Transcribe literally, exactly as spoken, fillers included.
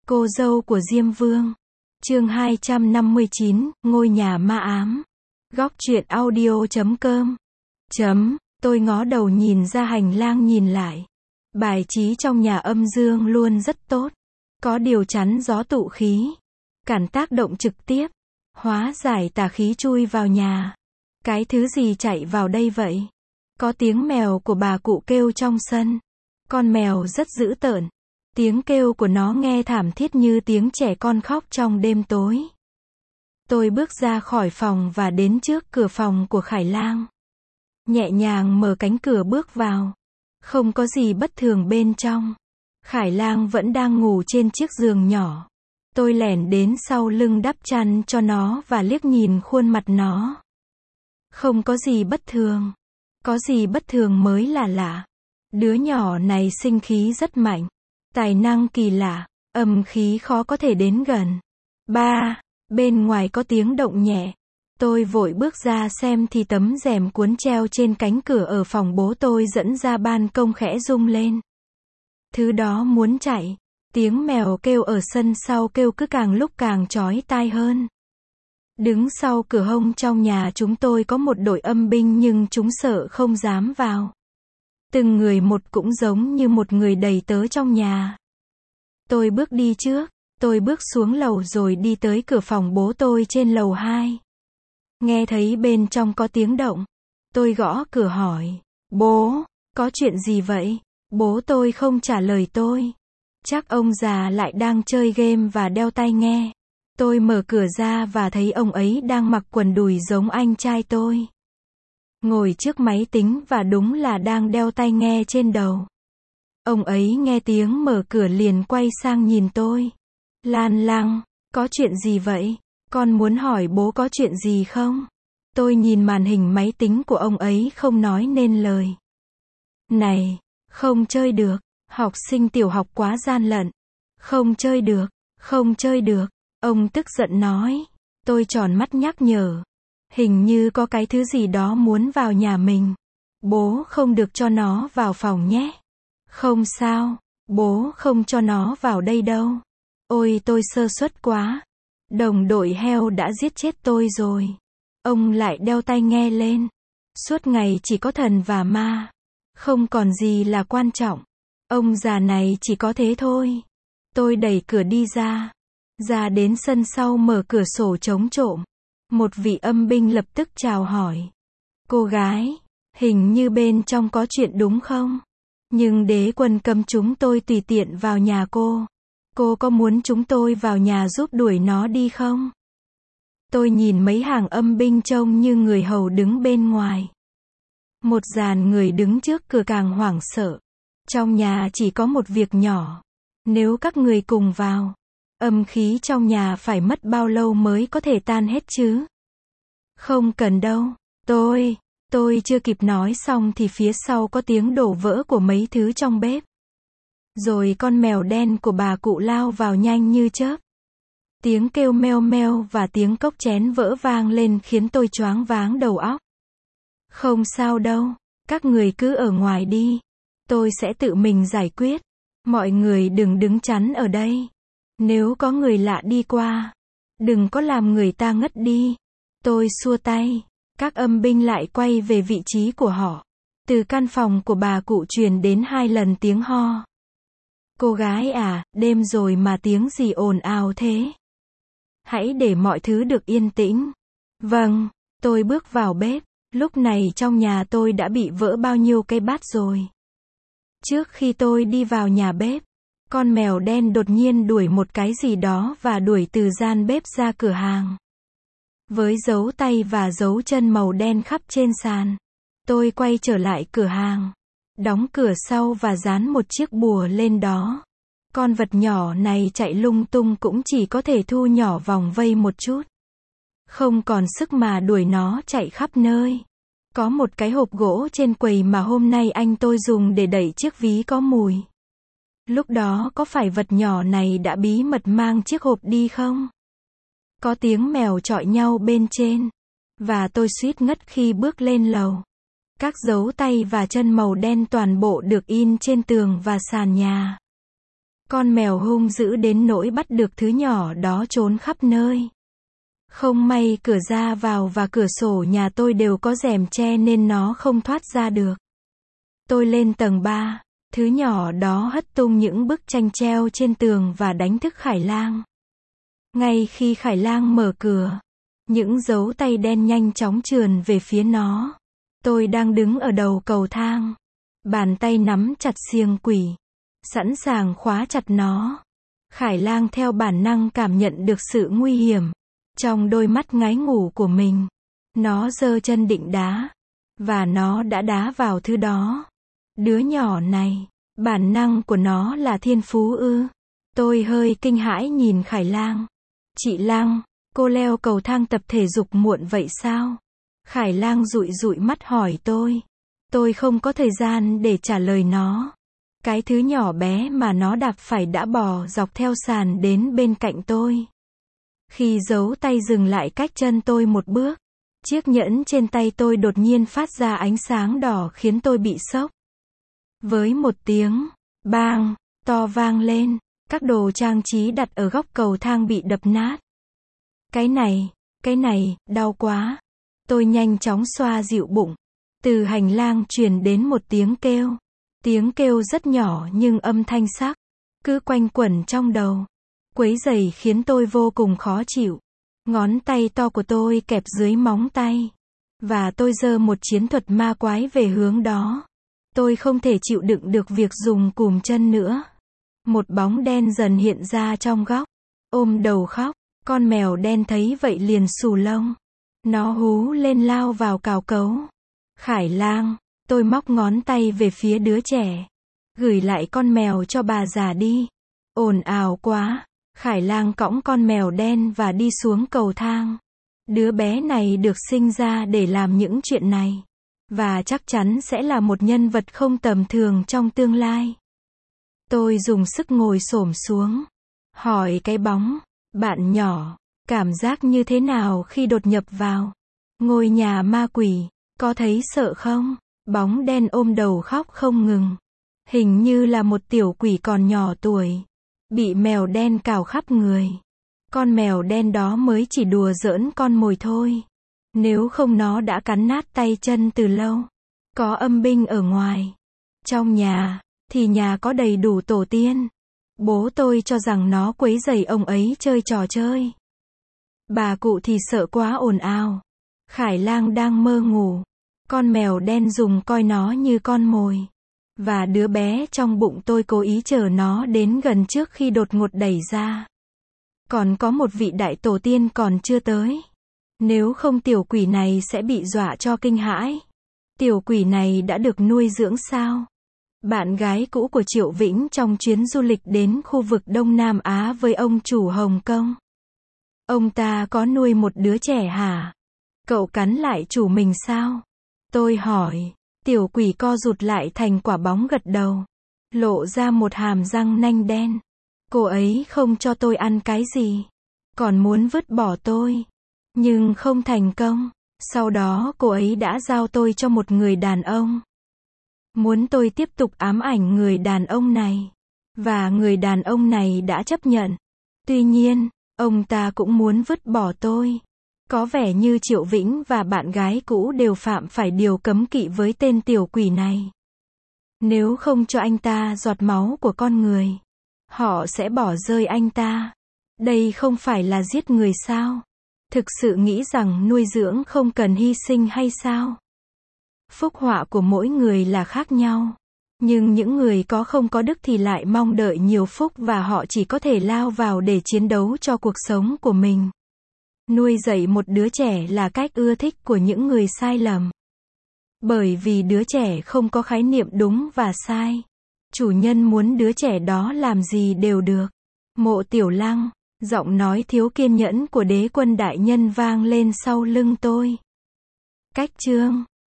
Cô dâu của Diêm Vương. Chương hai trăm năm mươi chín, ngôi nhà ma ám. Góc truyện audio chấm com. Chấm, tôi ngó đầu nhìn ra hành lang nhìn lại. Bài trí trong nhà âm dương luôn rất tốt. Có điều chắn gió tụ khí. Cản tác động trực tiếp. Hóa giải tà khí chui vào nhà. Cái thứ gì chạy vào đây vậy? Có tiếng mèo của bà cụ kêu trong sân. Con mèo rất dữ tợn. Tiếng kêu của nó nghe thảm thiết như tiếng trẻ con khóc trong đêm tối. Tôi bước ra khỏi phòng và đến trước cửa phòng của Khải Lang. Nhẹ nhàng mở cánh cửa bước vào. Không có gì bất thường bên trong. Khải Lang vẫn đang ngủ trên chiếc giường nhỏ. Tôi lẻn đến sau lưng đắp chăn cho nó và liếc nhìn khuôn mặt nó. Không có gì bất thường. Có gì bất thường mới là lạ. Đứa nhỏ này sinh khí rất mạnh. Tài năng kỳ lạ, âm khí khó có thể đến gần. Ba, bên ngoài có tiếng động nhẹ. Tôi vội bước ra xem thì tấm rèm cuốn treo trên cánh cửa ở phòng bố tôi dẫn ra ban công khẽ rung lên. Thứ đó muốn chạy. Tiếng mèo kêu ở sân sau kêu cứ càng lúc càng chói tai hơn. Đứng sau cửa hông trong nhà chúng tôi có một đội âm binh nhưng chúng sợ không dám vào. Từng người một cũng giống như một người đầy tớ trong nhà. Tôi bước đi trước, tôi bước xuống lầu rồi đi tới cửa phòng bố tôi trên lầu hai. Nghe thấy bên trong có tiếng động. Tôi gõ cửa hỏi, bố, có chuyện gì vậy? Bố tôi không trả lời tôi. Chắc ông già lại đang chơi game và đeo tai nghe. Tôi mở cửa ra và thấy ông ấy đang mặc quần đùi giống anh trai tôi. Ngồi trước máy tính và đúng là đang đeo tai nghe trên đầu. Ông ấy nghe tiếng mở cửa liền quay sang nhìn tôi. Lan Lang, có chuyện gì vậy? Con muốn hỏi bố có chuyện gì không? Tôi nhìn màn hình máy tính của ông ấy không nói nên lời. Này, không chơi được, học sinh tiểu học quá gian lận. Không chơi được, không chơi được, ông tức giận nói. Tôi tròn mắt nhắc nhở. Hình như có cái thứ gì đó muốn vào nhà mình. Bố không được cho nó vào phòng nhé. Không sao, bố không cho nó vào đây đâu. Ôi tôi sơ suất quá. Đồng đội heo đã giết chết tôi rồi. Ông lại đeo tai nghe lên. Suốt ngày chỉ có thần và ma. Không còn gì là quan trọng. Ông già này chỉ có thế thôi. Tôi đẩy cửa đi ra. Ra đến sân sau mở cửa sổ chống trộm. Một vị âm binh lập tức chào hỏi. Cô gái, hình như bên trong có chuyện đúng không? Nhưng đế quân cấm chúng tôi tùy tiện vào nhà cô. Cô có muốn chúng tôi vào nhà giúp đuổi nó đi không? Tôi nhìn mấy hàng âm binh trông như người hầu đứng bên ngoài. Một dàn người đứng trước cửa càng hoảng sợ. Trong nhà chỉ có một việc nhỏ. Nếu các người cùng vào, âm khí trong nhà phải mất bao lâu mới có thể tan hết chứ? Không cần đâu, tôi, tôi chưa kịp nói xong thì phía sau có tiếng đổ vỡ của mấy thứ trong bếp. Rồi con mèo đen của bà cụ lao vào nhanh như chớp. Tiếng kêu meo meo và tiếng cốc chén vỡ vang lên khiến tôi choáng váng đầu óc. Không sao đâu, các người cứ ở ngoài đi. Tôi sẽ tự mình giải quyết. Mọi người đừng đứng chắn ở đây. Nếu có người lạ đi qua, đừng có làm người ta ngất đi. Tôi xua tay. Các âm binh lại quay về vị trí của họ. Từ căn phòng của bà cụ truyền đến hai lần tiếng ho. Cô gái à, đêm rồi mà tiếng gì ồn ào thế? Hãy để mọi thứ được yên tĩnh. Vâng, tôi bước vào bếp. Lúc này trong nhà tôi đã bị vỡ bao nhiêu cây bát rồi. Trước khi tôi đi vào nhà bếp, con mèo đen đột nhiên đuổi một cái gì đó và đuổi từ gian bếp ra cửa hàng. Với dấu tay và dấu chân màu đen khắp trên sàn. Tôi quay trở lại cửa hàng. Đóng cửa sau và dán một chiếc bùa lên đó. Con vật nhỏ này chạy lung tung cũng chỉ có thể thu nhỏ vòng vây một chút. Không còn sức mà đuổi nó chạy khắp nơi. Có một cái hộp gỗ trên quầy mà hôm nay anh tôi dùng để đẩy chiếc ví có mùi. Lúc đó có phải vật nhỏ này đã bí mật mang chiếc hộp đi không? Có tiếng mèo chọi nhau bên trên. Và tôi suýt ngất khi bước lên lầu. Các dấu tay và chân màu đen toàn bộ được in trên tường và sàn nhà. Con mèo hung dữ đến nỗi bắt được thứ nhỏ đó trốn khắp nơi. Không may cửa ra vào và cửa sổ nhà tôi đều có rèm che nên nó không thoát ra được. Tôi lên tầng ba, thứ nhỏ đó hất tung những bức tranh treo trên tường và đánh thức Khải Lang. Ngay khi Khải Lang mở cửa, những dấu tay đen nhanh chóng trườn về phía nó. Tôi đang đứng ở đầu cầu thang, bàn tay nắm chặt xiềng quỷ, sẵn sàng khóa chặt nó. Khải Lang theo bản năng cảm nhận được sự nguy hiểm trong đôi mắt ngái ngủ của mình. Nó giơ chân định đá, và nó đã đá vào thứ đó. Đứa nhỏ này, bản năng của nó là thiên phú ư? Tôi hơi kinh hãi nhìn Khải Lang. Chị Lang, cô leo cầu thang tập thể dục muộn vậy sao? Khải Lang dụi dụi mắt hỏi tôi. Tôi không có thời gian để trả lời nó. Cái thứ nhỏ bé mà nó đạp phải đã bò dọc theo sàn đến bên cạnh tôi. Khi giấu tay dừng lại cách chân tôi một bước, chiếc nhẫn trên tay tôi đột nhiên phát ra ánh sáng đỏ khiến tôi bị sốc. Với một tiếng bang to vang lên, các đồ trang trí đặt ở góc cầu thang bị đập nát. Cái này, cái này, đau quá. Tôi nhanh chóng xoa dịu bụng. Từ hành lang truyền đến một tiếng kêu. Tiếng kêu rất nhỏ nhưng âm thanh sắc, cứ quanh quẩn trong đầu. Quấy rầy khiến tôi vô cùng khó chịu. Ngón tay to của tôi kẹp dưới móng tay. Và tôi giơ một chiến thuật ma quái về hướng đó. Tôi không thể chịu đựng được việc dùng cùm chân nữa. Một bóng đen dần hiện ra trong góc. Ôm đầu khóc. Con mèo đen thấy vậy liền xù lông. Nó hú lên lao vào cào cấu. Khải Lang, tôi móc ngón tay về phía đứa trẻ. Gửi lại con mèo cho bà già đi. Ồn ào quá. Khải Lang cõng con mèo đen và đi xuống cầu thang. Đứa bé này được sinh ra để làm những chuyện này. Và chắc chắn sẽ là một nhân vật không tầm thường trong tương lai. Tôi dùng sức ngồi xổm xuống. Hỏi cái bóng. Bạn nhỏ, cảm giác như thế nào khi đột nhập vào ngôi nhà ma quỷ? Có thấy sợ không? Bóng đen ôm đầu khóc không ngừng. Hình như là một tiểu quỷ còn nhỏ tuổi. Bị mèo đen cào khắp người. Con mèo đen đó mới chỉ đùa giỡn con mồi thôi. Nếu không nó đã cắn nát tay chân từ lâu. Có âm binh ở ngoài. Trong nhà, thì nhà có đầy đủ tổ tiên. Bố tôi cho rằng nó quấy rầy ông ấy chơi trò chơi. Bà cụ thì sợ quá ồn ào. Khải Lang đang mơ ngủ. Con mèo đen dùng coi nó như con mồi. Và đứa bé trong bụng tôi cố ý chờ nó đến gần trước khi đột ngột đẩy ra. Còn có một vị đại tổ tiên còn chưa tới. Nếu không tiểu quỷ này sẽ bị dọa cho kinh hãi. Tiểu quỷ này đã được nuôi dưỡng sao? Bạn gái cũ của Triệu Vĩnh trong chuyến du lịch đến khu vực Đông Nam Á với ông chủ Hồng Kông. Ông ta có nuôi một đứa trẻ hả? Cậu cắn lại chủ mình sao? Tôi hỏi. Tiểu quỷ co rụt lại thành quả bóng gật đầu. Lộ ra một hàm răng nanh đen. Cô ấy không cho tôi ăn cái gì. Còn muốn vứt bỏ tôi. Nhưng không thành công. Sau đó cô ấy đã giao tôi cho một người đàn ông. Muốn tôi tiếp tục ám ảnh người đàn ông này. Và người đàn ông này đã chấp nhận. Tuy nhiên, ông ta cũng muốn vứt bỏ tôi. Có vẻ như Triệu Vĩnh và bạn gái cũ đều phạm phải điều cấm kỵ với tên tiểu quỷ này. Nếu không cho anh ta giọt máu của con người, họ sẽ bỏ rơi anh ta. Đây không phải là giết người sao? Thực sự nghĩ rằng nuôi dưỡng không cần hy sinh hay sao? Phúc họa của mỗi người là khác nhau. Nhưng những người có không có đức thì lại mong đợi nhiều phúc và họ chỉ có thể lao vào để chiến đấu cho cuộc sống của mình. Nuôi dạy một đứa trẻ là cách ưa thích của những người sai lầm. Bởi vì đứa trẻ không có khái niệm đúng và sai. Chủ nhân muốn đứa trẻ đó làm gì đều được. Mộ Tiểu Lăng, giọng nói thiếu kiên nhẫn của Đế Quân đại nhân vang lên sau lưng tôi. Cách chương